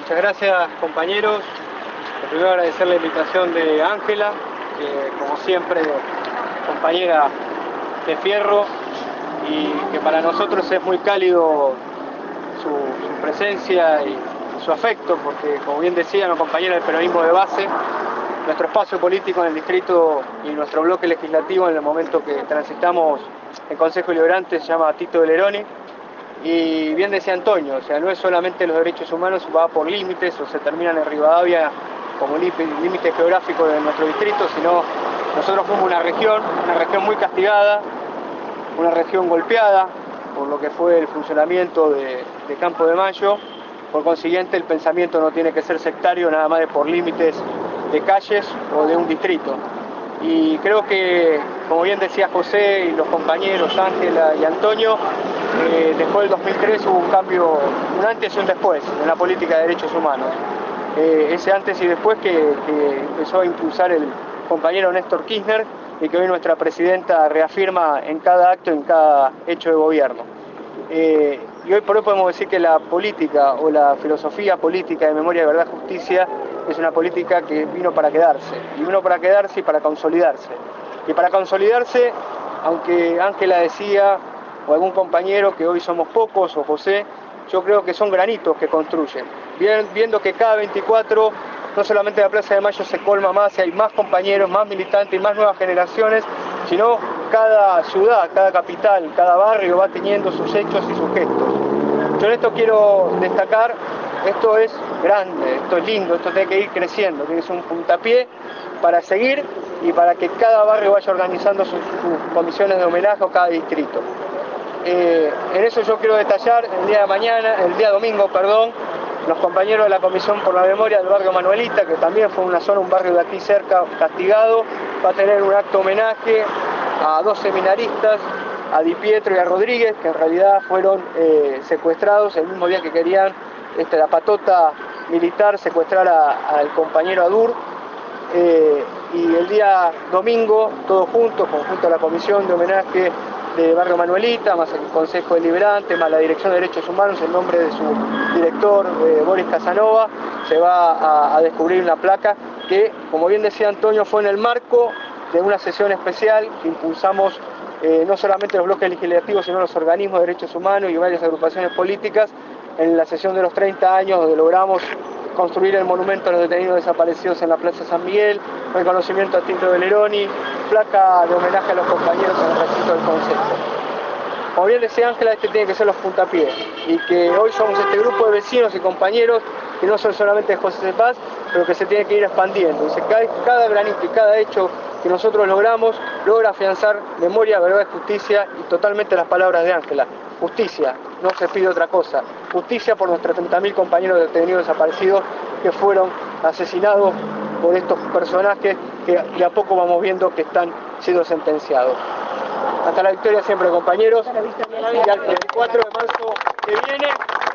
Muchas gracias, compañeros. Primero agradecer la invitación de Ángela, que como siempre compañera de fierro, y que para nosotros es muy cálido su presencia y su afecto, porque como bien decía, una compañera del peronismo de base, nuestro espacio político en el distrito y nuestro bloque legislativo en el momento que transitamos el Consejo Deliberante se llama Tito de Leroni. Y bien decía Antonio, o sea, no es solamente los derechos humanos, va por límites o se terminan en Rivadavia como límite geográfico de nuestro distrito, sino nosotros fuimos una región muy castigada, una región golpeada por lo que fue el funcionamiento de Campo de Mayo. Por consiguiente, el pensamiento no tiene que ser sectario nada más de por límites de calles o de un distrito. Y creo que, como bien decía José y los compañeros Ángela y Antonio, después del 2003 hubo un cambio, un antes y un después en la política de derechos humanos. Ese antes y después que empezó a impulsar el compañero Néstor Kirchner y que hoy nuestra presidenta reafirma en cada acto, en cada hecho de gobierno. Y hoy por hoy podemos decir que la política o la filosofía política de memoria, verdad, justicia es una política que vino para quedarse, y vino para quedarse y para consolidarse. Y para consolidarse, aunque Ángela decía, o algún compañero, que hoy somos pocos, o José, yo creo que son granitos que construyen. Viendo que cada 24, no solamente la Plaza de Mayo se colma más, y hay más compañeros, más militantes y más nuevas generaciones, sino cada ciudad, cada capital, cada barrio va teniendo sus hechos y sus gestos. Yo en esto quiero destacar, esto es grande, esto es lindo, esto tiene que ir creciendo, tiene que ser un puntapié para seguir y para que cada barrio vaya organizando sus comisiones de homenaje o cada distrito. En eso yo quiero detallar el día domingo, los compañeros de la Comisión por la Memoria del barrio Manuelita, que también fue un barrio de aquí cerca castigado, va a tener un acto homenaje a dos seminaristas, a Di Pietro y a Rodríguez, que en realidad fueron secuestrados el mismo día que querían la patota militar secuestrar al compañero Adur. Y el día domingo, todos juntos, conjunto a la Comisión de Homenaje de Barrio Manuelita, más el Consejo Deliberante, más la Dirección de Derechos Humanos, en nombre de su director, Boris Casanova, se va a descubrir una placa que, como bien decía Antonio, fue en el marco de una sesión especial que impulsamos no solamente los bloques legislativos, sino los organismos de derechos humanos y varias agrupaciones políticas, en la sesión de los 30 años, donde logramos construir el monumento a los detenidos desaparecidos en la Plaza San Miguel, reconocimiento a Tito de Leroni, placa de homenaje a los compañeros en el recinto del Consejo. Como bien decía Ángela, este tiene que ser los puntapiés, y que hoy somos este grupo de vecinos y compañeros que no son solamente de José Paz, pero que se tiene que ir expandiendo. Cada granito y cada hecho que nosotros logramos logra afianzar memoria, verdad y justicia, y totalmente las palabras de Ángela. Justicia, no se pide otra cosa. Justicia por nuestros 30.000 compañeros detenidos desaparecidos que fueron asesinados por estos personajes que de a poco vamos viendo que están siendo sentenciados. Hasta la victoria siempre, compañeros. Y el 4 de marzo que viene